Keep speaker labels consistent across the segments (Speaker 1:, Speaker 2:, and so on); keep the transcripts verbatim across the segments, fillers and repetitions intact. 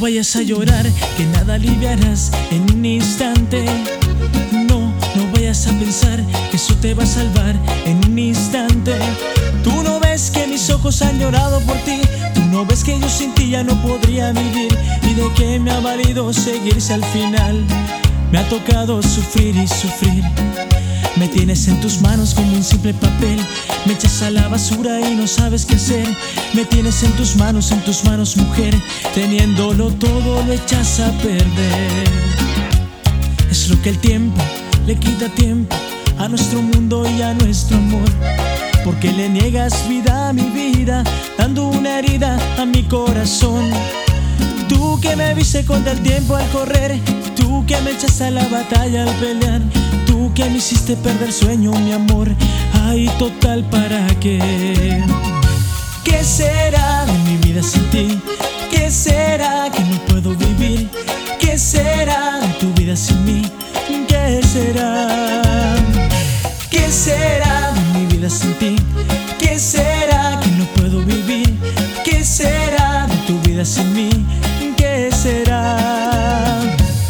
Speaker 1: vayas a llorar, que nada aliviarás en un instante. No, no vayas a pensar que eso te va a salvar en un instante. Tú no ves que mis ojos han llorado por ti. Tú no ves que yo sin ti ya no podría vivir. ¿Y de qué me ha valido seguirse al final? Me ha tocado sufrir y sufrir. Me tienes en tus manos como un simple papel. Me echas a la basura y no sabes qué hacer. Me tienes en tus manos, en tus manos, mujer. Teniéndolo todo lo echas a perder. Es lo que el tiempo le quita tiempo a nuestro mundo y a nuestro amor. Porque le niegas vida a mi vida, dando una herida a mi corazón. Tú que me viste contra el tiempo al correr, tú que me echaste a la batalla al pelear, tú que me hiciste perder sueño, mi amor. Ay, total, ¿para qué? ¿Qué será de mi vida sin ti? ¿Qué será que no puedo vivir? ¿Qué será de tu vida sin mí? ¿Qué será? ¿Qué será de mi vida sin ti? ¿Qué será que no puedo vivir? ¿Qué será de tu vida sin mí? ¿Qué será?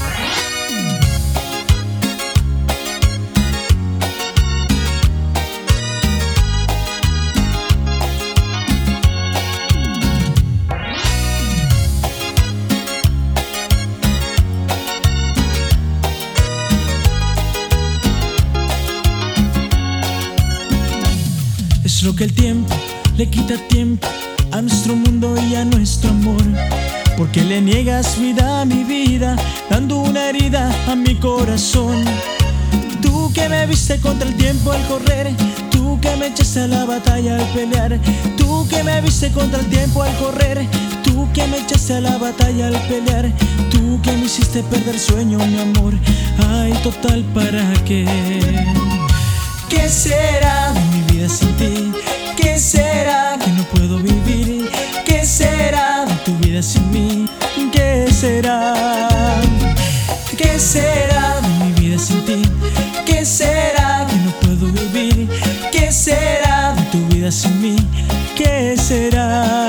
Speaker 1: Es lo que el tiempo le quita tiempo a nuestro mundo y a nuestro amor. Porque le niegas vida a mi vida, dando una herida a mi corazón. Tú que me viste contra el tiempo al correr, tú que me echaste a la batalla al pelear, tú que me viste contra el tiempo al correr, tú que me echaste a la batalla al pelear, tú que me hiciste perder sueño, mi amor. Ay, total, ¿para qué? ¿Qué será de mi vida sin ti? ¿Qué será que no puedo vivir? ¿Qué será de tu vida sin mí? ¿Qué será? ¿Qué será de mi vida sin ti? ¿Qué será que no puedo vivir? ¿Qué será de tu vida sin mí? ¿Qué será?